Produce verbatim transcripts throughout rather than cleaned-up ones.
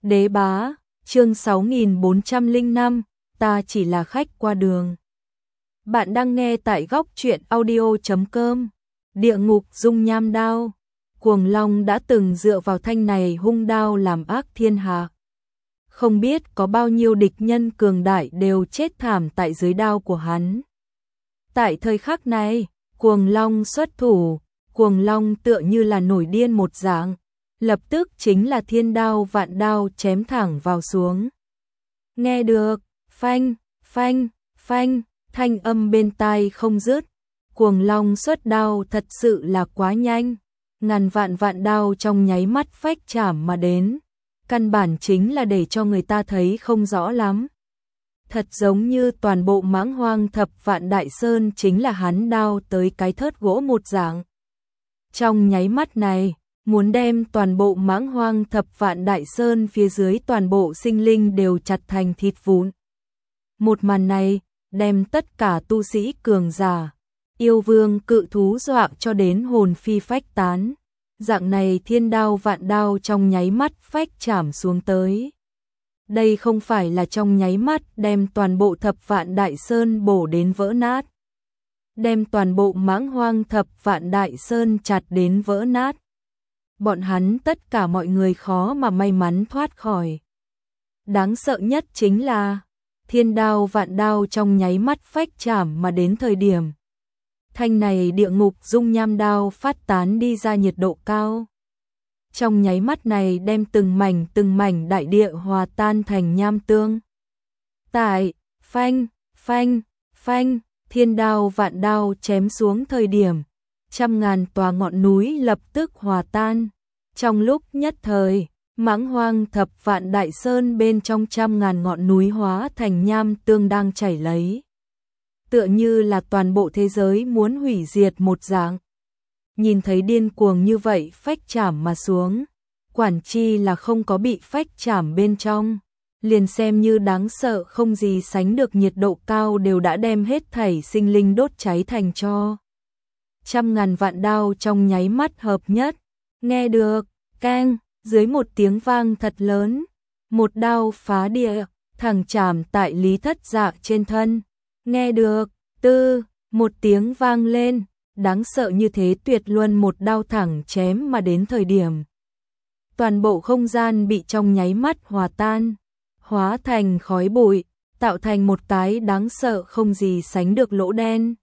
Đế bá, chương sáu nghìn bốn trăm lẻ năm, ta chỉ là khách qua đường. Bạn đang nghe tại góc truyện audio chấm com. Địa ngục dung nham đao. Cuồng Long đã từng dựa vào thanh này hung đao làm ác thiên hạ. Không biết có bao nhiêu địch nhân cường đại đều chết thảm tại dưới đao của hắn. Tại thời khắc này, Cuồng Long xuất thủ, Cuồng Long tựa như là nổi điên một dạng, lập tức chính là thiên đao vạn đao chém thẳng vào xuống. Nghe được, phanh, phanh, phanh, thanh âm bên tai không dứt. Cuồng Long xuất đao thật sự là quá nhanh, ngàn vạn vạn đao trong nháy mắt phách chạm mà đến, căn bản chính là để cho người ta thấy không rõ lắm. Thật giống như toàn bộ mãng hoang thập vạn đại sơn chính là hắn đao tới cái thớt gỗ một dạng. Trong nháy mắt này, muốn đem toàn bộ mãng hoang thập vạn đại sơn phía dưới toàn bộ sinh linh đều chặt thành thịt vụn. Một màn này, đem tất cả tu sĩ cường giả, yêu vương cự thú dọa cho đến hồn phi phách tán. Dạng này thiên đao vạn đao trong nháy mắt phách chạm xuống tới. Đây không phải là trong nháy mắt đem toàn bộ thập vạn đại sơn bổ đến vỡ nát. Đem toàn bộ mãng hoang thập vạn đại sơn chặt đến vỡ nát. Bọn hắn tất cả mọi người khó mà may mắn thoát khỏi. Đáng sợ nhất chính là thiên đao vạn đao trong nháy mắt phách chạm mà đến thời điểm. Thanh này địa ngục dung nham đao phát tán đi ra nhiệt độ cao. Trong nháy mắt này đem từng mảnh từng mảnh đại địa hòa tan thành nham tương. Tại, phanh, phanh, phanh, thiên đao vạn đao chém xuống thời điểm, trăm ngàn tòa ngọn núi lập tức hòa tan. Trong lúc nhất thời, mãng hoang thập vạn đại sơn bên trong trăm ngàn ngọn núi hóa thành nham tương đang chảy lấy. Tựa như là toàn bộ thế giới muốn hủy diệt một dạng. Nhìn thấy điên cuồng như vậy phách chạm mà xuống, quản chi là không có bị phách chạm bên trong, liền xem như đáng sợ không gì sánh được nhiệt độ cao đều đã đem hết thảy sinh linh đốt cháy thành tro. Trăm ngàn vạn đao trong nháy mắt hợp nhất, nghe được, keng, dưới một tiếng vang thật lớn, một đao phá địa, thẳng chạm tại Lý Thất Dạ trên thân, nghe được, tư, một tiếng vang lên. Đáng sợ như thế tuyệt luân một đao thẳng chém mà đến thời điểm. Toàn bộ không gian bị trong nháy mắt hòa tan, hóa thành khói bụi, tạo thành một cái đáng sợ không gì sánh được lỗ đen.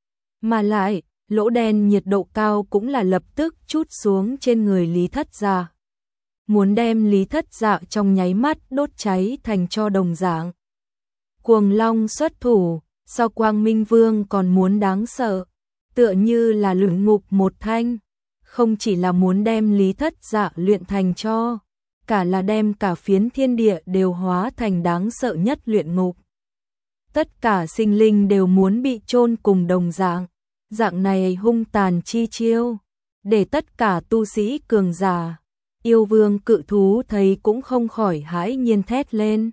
Mà lại, lỗ đen nhiệt độ cao cũng là lập tức trút xuống trên người Lý Thất Dạ. Muốn đem Lý Thất Dạ trong nháy mắt đốt cháy thành tro đồng dạng. Cuồng Long xuất thủ, so Quang Minh Vương còn muốn đáng sợ. Tựa như là luyện ngục một thanh, không chỉ là muốn đem Lý Thất Dạ luyện thành cho, cả là đem cả phiến thiên địa đều hóa thành đáng sợ nhất luyện ngục. Tất cả sinh linh đều muốn bị chôn cùng đồng dạng, dạng này hung tàn chi chiêu, để tất cả tu sĩ cường giả, yêu vương cự thú thấy cũng không khỏi hãi nhiên thét lên.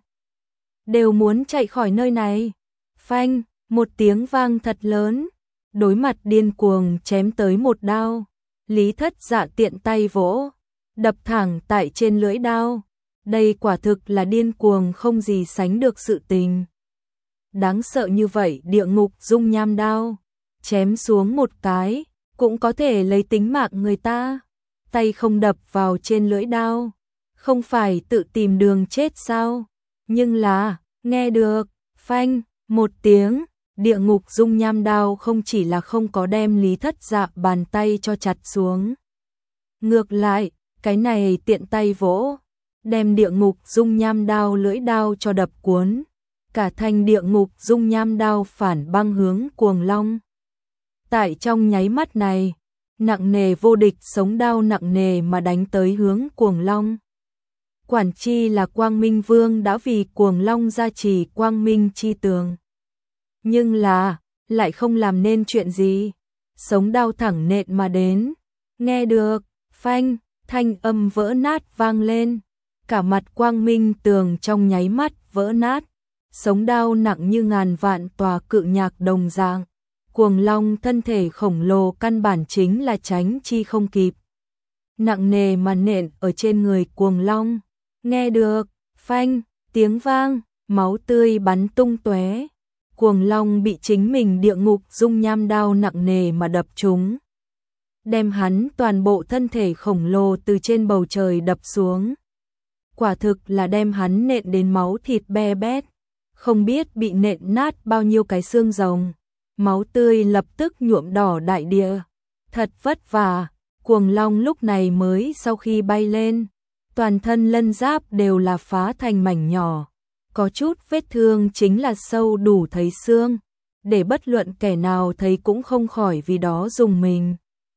Đều muốn chạy khỏi nơi này. Phanh, một tiếng vang thật lớn. Đối mặt điên cuồng chém tới một đao, Lý Thất Dạ tiện tay vỗ, đập thẳng tại trên lưỡi đao. Đây quả thực là điên cuồng không gì sánh được sự tình. Đáng sợ như vậy địa ngục dung nham đao, chém xuống một cái, cũng có thể lấy tính mạng người ta. Tay không đập vào trên lưỡi đao, không phải tự tìm đường chết sao? Nhưng là, nghe được, phanh, một tiếng. Địa ngục dung nham đao không chỉ là không có đem Lý Thất Dạ bàn tay cho chặt xuống. Ngược lại, cái này tiện tay vỗ, đem địa ngục dung nham đao lưỡi đao cho đập cuốn. Cả thanh địa ngục dung nham đao phản băng hướng Cuồng Long. Tại trong nháy mắt này, nặng nề vô địch sống đao nặng nề mà đánh tới hướng Cuồng Long. Quản chi là Quang Minh Vương đã vì Cuồng Long gia trì Quang Minh chi tường. Nhưng là, lại không làm nên chuyện gì. Sống đao thẳng nện mà đến. Nghe được, phanh, thanh âm vỡ nát vang lên. Cả mặt Quang Minh tường trong nháy mắt vỡ nát. Sống đao nặng như ngàn vạn tòa cự nhạc đồng dạng. Cuồng Long thân thể khổng lồ căn bản chính là tránh chi không kịp. Nặng nề mà nện ở trên người Cuồng Long. Nghe được, phanh, tiếng vang, máu tươi bắn tung tóe. Cuồng Long bị chính mình địa ngục dung nham đao nặng nề mà đập trúng, đem hắn toàn bộ thân thể khổng lồ từ trên bầu trời đập xuống. Quả thực là đem hắn nện đến máu thịt be bét, không biết bị nện nát bao nhiêu cái xương rồng. Máu tươi lập tức nhuộm đỏ đại địa. Thật vất vả, Cuồng Long lúc này mới sau khi bay lên, toàn thân lân giáp đều là phá thành mảnh nhỏ, có chút vết thương chính là sâu đủ thấy xương, để bất luận kẻ nào thấy cũng không khỏi vì đó rùng mình.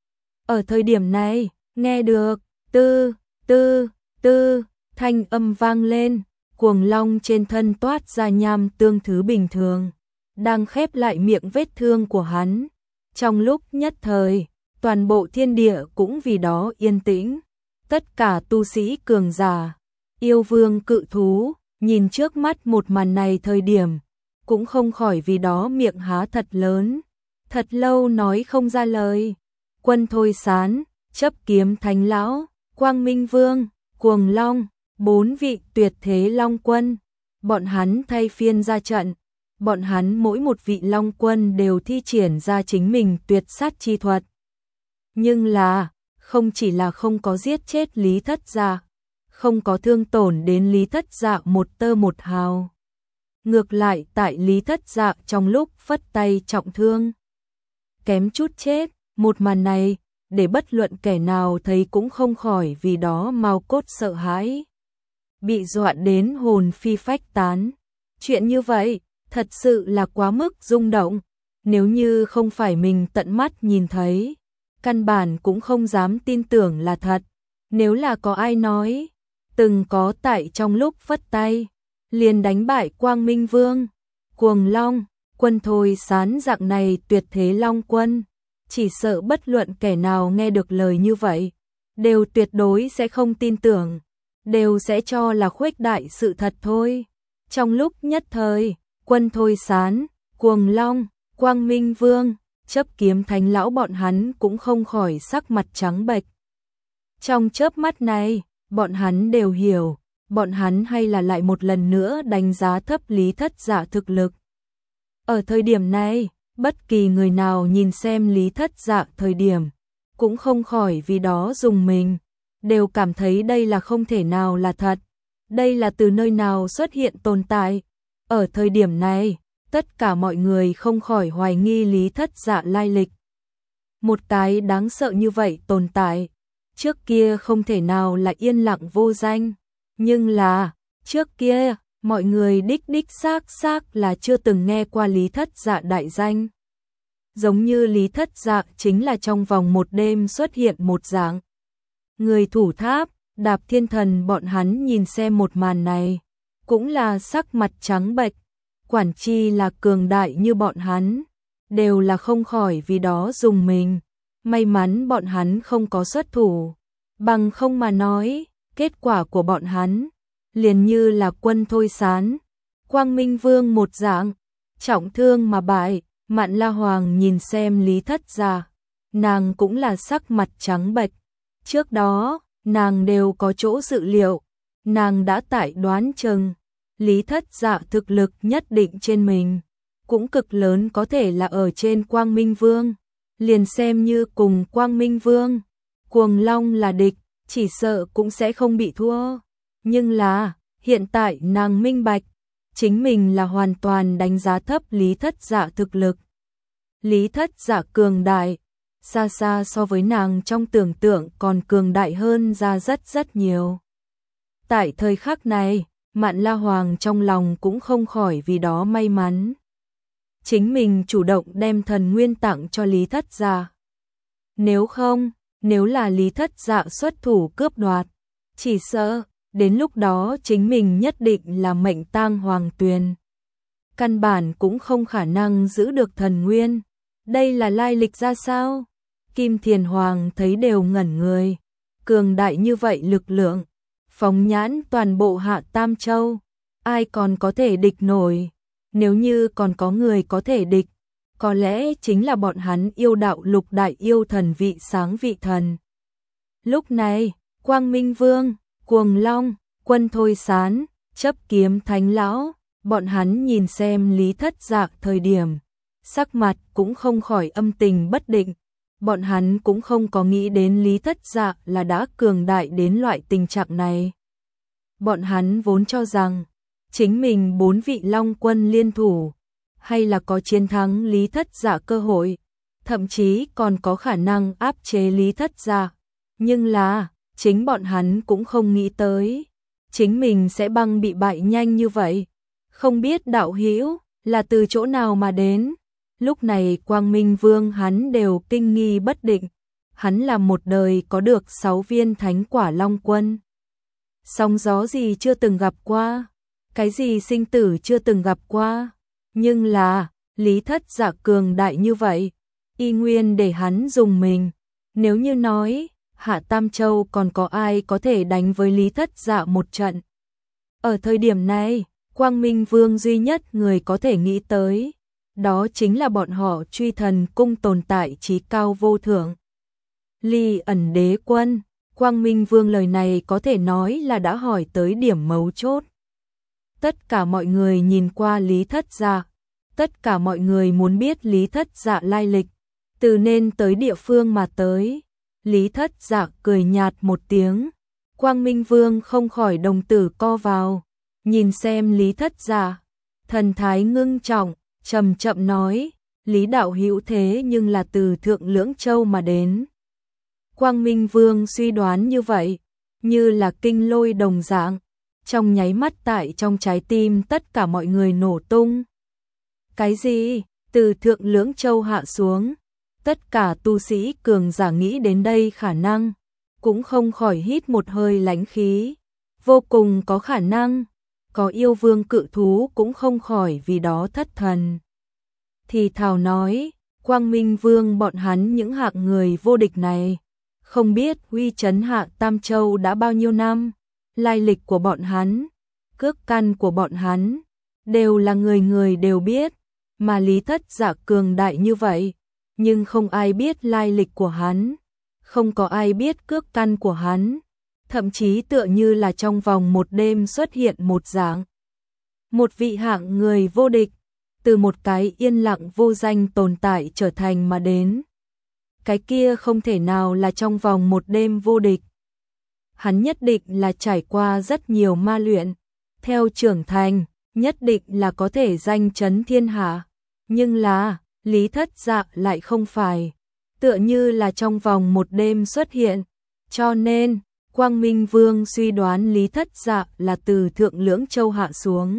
Ở thời điểm này, nghe được tư, tư, tư, thanh âm vang lên, Cuồng Long trên thân toát ra nham tương thứ bình thường, đang khép lại miệng vết thương của hắn. Trong lúc nhất thời, toàn bộ thiên địa cũng vì đó yên tĩnh. Tất cả tu sĩ cường giả, yêu vương cự thú, nhìn trước mắt một màn này thời điểm, cũng không khỏi vì đó miệng há thật lớn, thật lâu nói không ra lời. Quân Thôi Sán, Chấp Kiếm Thánh Lão, Quang Minh Vương, Cuồng Long, bốn vị tuyệt thế long quân, bọn hắn thay phiên ra trận, bọn hắn mỗi một vị long quân đều thi triển ra chính mình tuyệt sát chi thuật. Nhưng là, không chỉ là không có giết chết Lý Thất Dạ, không có thương tổn đến Lý Thất Dạ một tơ một hào. Ngược lại tại Lý Thất Dạ trong lúc phất tay trọng thương, kém chút chết, một màn này, để bất luận kẻ nào thấy cũng không khỏi vì đó mau cốt sợ hãi, bị dọa đến hồn phi phách tán. Chuyện như vậy, thật sự là quá mức rung động, nếu như không phải mình tận mắt nhìn thấy, căn bản cũng không dám tin tưởng là thật. Nếu là có ai nói, từng có tại trong lúc phất tay, liền đánh bại Quang Minh Vương, Cuồng Long, Quân Thôi Sán dạng này tuyệt thế long quân, chỉ sợ bất luận kẻ nào nghe được lời như vậy, đều tuyệt đối sẽ không tin tưởng, đều sẽ cho là khuếch đại sự thật thôi. Trong lúc nhất thời, Quân Thôi Sán, Cuồng Long, Quang Minh Vương, Chấp Kiếm Thánh Lão bọn hắn cũng không khỏi sắc mặt trắng bệch. Trong chớp mắt này, bọn hắn đều hiểu, bọn hắn hay là lại một lần nữa đánh giá thấp Lý Thất Dạ thực lực. Ở thời điểm này, bất kỳ người nào nhìn xem Lý Thất Dạ thời điểm, cũng không khỏi vì đó rùng mình, đều cảm thấy đây là không thể nào là thật, đây là từ nơi nào xuất hiện tồn tại. Ở thời điểm này, tất cả mọi người không khỏi hoài nghi Lý Thất Dạ lai lịch. Một cái đáng sợ như vậy tồn tại, trước kia không thể nào là yên lặng vô danh, nhưng là, trước kia, mọi người đích đích xác xác là chưa từng nghe qua Lý Thất Dạ đại danh. Giống như Lý Thất Dạ chính là trong vòng một đêm xuất hiện một dạng. Người thủ tháp, Đạp Thiên Thần bọn hắn nhìn xem một màn này, cũng là sắc mặt trắng bệch, quản chi là cường đại như bọn hắn, đều là không khỏi vì đó dùng mình. May mắn bọn hắn không có xuất thủ, bằng không mà nói, kết quả của bọn hắn liền như là Quân Thôi Sán, Quang Minh Vương một dạng, trọng thương mà bại. Mạn La Hoàng nhìn xem Lý Thất Dạ, nàng cũng là sắc mặt trắng bệch. Trước đó, nàng đều có chỗ dự liệu, nàng đã tại đoán chừng Lý Thất Dạ thực lực nhất định trên mình, cũng cực lớn có thể là ở trên Quang Minh Vương. Liền xem như cùng Quang Minh Vương, Cuồng Long là địch, chỉ sợ cũng sẽ không bị thua. Nhưng là, hiện tại nàng minh bạch, chính mình là hoàn toàn đánh giá thấp Lý Thất Dạ thực lực. Lý Thất Dạ cường đại, xa xa so với nàng trong tưởng tượng còn cường đại hơn ra rất rất nhiều. Tại thời khắc này, Mạn La Hoàng trong lòng cũng không khỏi vì đó may mắn. Chính mình chủ động đem thần nguyên tặng cho Lý Thất Dạ. Nếu không, nếu là Lý Thất Dạ xuất thủ cướp đoạt, chỉ sợ, đến lúc đó chính mình nhất định là mệnh tang hoàng tuyền. Căn bản cũng không khả năng giữ được thần nguyên. Đây là lai lịch ra sao? Kim Thiền Hoàng thấy đều ngẩn người. Cường đại như vậy lực lượng, phóng nhãn toàn bộ Hạ Tam Châu, ai còn có thể địch nổi? Nếu như còn có người có thể địch, có lẽ chính là bọn hắn yêu đạo lục đại yêu thần vị sáng vị thần. Lúc này, Quang Minh Vương, Cuồng Long, Quân Thôi Sán, Chấp Kiếm Thánh Lão, bọn hắn nhìn xem Lý Thất Dạ thời điểm, sắc mặt cũng không khỏi âm tình bất định. Bọn hắn cũng không có nghĩ đến Lý Thất Dạ là đã cường đại đến loại tình trạng này. Bọn hắn vốn cho rằng, chính mình bốn vị Long quân liên thủ, hay là có chiến thắng Lý Thất Dạ cơ hội, thậm chí còn có khả năng áp chế Lý Thất Dạ. Nhưng là, chính bọn hắn cũng không nghĩ tới, chính mình sẽ băng bị bại nhanh như vậy. Không biết đạo hữu là từ chỗ nào mà đến. Lúc này Quang Minh Vương hắn đều kinh nghi bất định. Hắn là một đời có được sáu viên thánh quả Long quân. Sóng gió gì chưa từng gặp qua, cái gì sinh tử chưa từng gặp qua. Nhưng là, Lý Thất Dạ cường đại như vậy, y nguyên để hắn dùng mình. Nếu như nói, Hạ Tam Châu còn có ai có thể đánh với Lý Thất Dạ một trận. Ở thời điểm này, Quang Minh Vương duy nhất người có thể nghĩ tới, đó chính là bọn họ Truy Thần Cung tồn tại trí cao vô thượng. Ly Ẩn Đế Quân, Quang Minh Vương lời này có thể nói là đã hỏi tới điểm mấu chốt. Tất cả mọi người nhìn qua Lý Thất Dạ, tất cả mọi người muốn biết Lý Thất Dạ lai lịch, từ nên tới địa phương mà tới. Lý Thất Dạ cười nhạt một tiếng, Quang Minh Vương không khỏi đồng tử co vào, nhìn xem Lý Thất Dạ, thần thái ngưng trọng, trầm chậm nói, Lý đạo hữu thế nhưng là từ Thượng Lưỡng Châu mà đến. Quang Minh Vương suy đoán như vậy, như là kinh lôi đồng dạng, trong nháy mắt tại trong trái tim tất cả mọi người nổ tung. Cái gì? Từ Thượng Lưỡng Châu hạ xuống? Tất cả tu sĩ cường giả nghĩ đến đây khả năng, cũng không khỏi hít một hơi lãnh khí. Vô cùng có khả năng, có yêu vương cự thú cũng không khỏi vì đó thất thần. Thì thào nói, Quang Minh Vương bọn hắn những hạng người vô địch này, không biết uy chấn Hạ Tam Châu đã bao nhiêu năm, lai lịch của bọn hắn, cước căn của bọn hắn, đều là người người đều biết, mà Lý Thất Dạ cường đại như vậy, nhưng không ai biết lai lịch của hắn, không có ai biết cước căn của hắn, thậm chí tựa như là trong vòng một đêm xuất hiện một dạng. Một vị hạng người vô địch, từ một cái yên lặng vô danh tồn tại trở thành mà đến. Cái kia không thể nào là trong vòng một đêm vô địch. Hắn nhất định là trải qua rất nhiều ma luyện, theo trưởng thành, nhất định là có thể danh chấn thiên hạ. Nhưng là, Lý Thất Dạ lại không phải, tựa như là trong vòng một đêm xuất hiện. Cho nên, Quang Minh Vương suy đoán Lý Thất Dạ là từ Thượng Lưỡng Châu hạ xuống.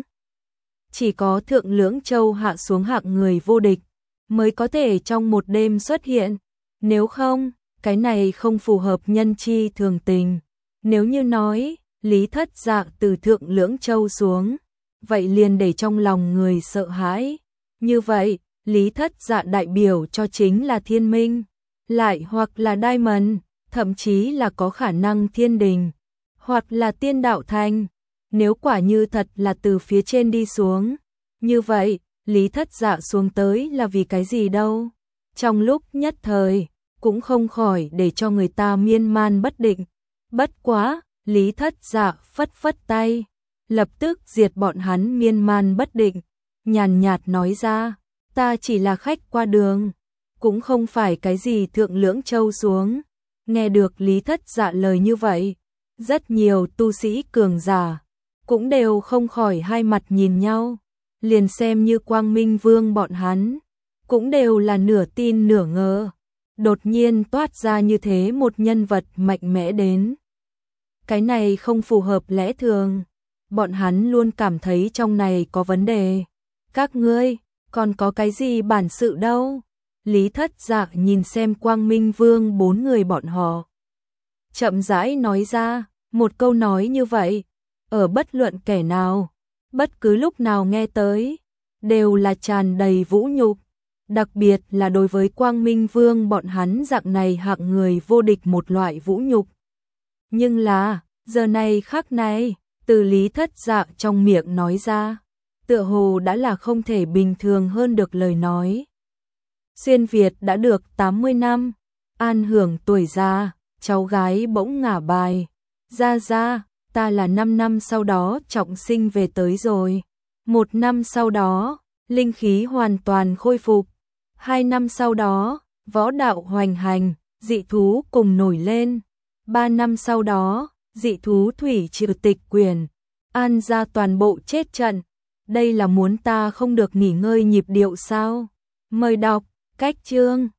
Chỉ có Thượng Lưỡng Châu hạ xuống hạng người vô địch, mới có thể trong một đêm xuất hiện. Nếu không, cái này không phù hợp nhân chi thường tình. Nếu như nói, Lý Thất Dạ từ Thượng Lưỡng Châu xuống, vậy liền để trong lòng người sợ hãi. Như vậy, Lý Thất Dạ đại biểu cho chính là thiên minh, lại hoặc là Diamond, thậm chí là có khả năng thiên đình, hoặc là tiên đạo thành. Nếu quả như thật là từ phía trên đi xuống, như vậy, Lý Thất Dạ xuống tới là vì cái gì đâu? Trong lúc nhất thời, cũng không khỏi để cho người ta miên man bất định. Bất quá, Lý Thất Dạ phất phất tay, lập tức diệt bọn hắn miên man bất định, nhàn nhạt nói ra, ta chỉ là khách qua đường, cũng không phải cái gì Thượng Lưỡng Châu xuống. Nghe được Lý Thất Dạ lời như vậy, rất nhiều tu sĩ cường giả cũng đều không khỏi hai mặt nhìn nhau, liền xem như Quang Minh Vương bọn hắn, cũng đều là nửa tin nửa ngờ. Đột nhiên toát ra như thế một nhân vật mạnh mẽ đến. Cái này không phù hợp lẽ thường, bọn hắn luôn cảm thấy trong này có vấn đề. Các ngươi, còn có cái gì bản sự đâu? Lý Thất Dạ nhìn xem Quang Minh Vương bốn người bọn họ, chậm rãi nói ra, một câu nói như vậy, ở bất luận kẻ nào, bất cứ lúc nào nghe tới, đều là tràn đầy vũ nhục, đặc biệt là đối với Quang Minh Vương bọn hắn dạng này hạng người vô địch một loại vũ nhục. Nhưng là, giờ này khắc này, từ Lý Thất Dạ trong miệng nói ra, tựa hồ đã là không thể bình thường hơn được lời nói. Xuyên Việt đã được tám mươi năm, an hưởng tuổi già, cháu gái bỗng ngả bài, ra ra, ta là năm năm sau đó trọng sinh về tới rồi. Một năm sau đó, linh khí hoàn toàn khôi phục. Hai năm sau đó, võ đạo hoành hành, dị thú cùng nổi lên. Ba năm sau đó, dị thú thủy triều tịch quyền, An gia toàn bộ chết trận. Đây là muốn ta không được nghỉ ngơi nhịp điệu sao? Mời đọc, cách chương.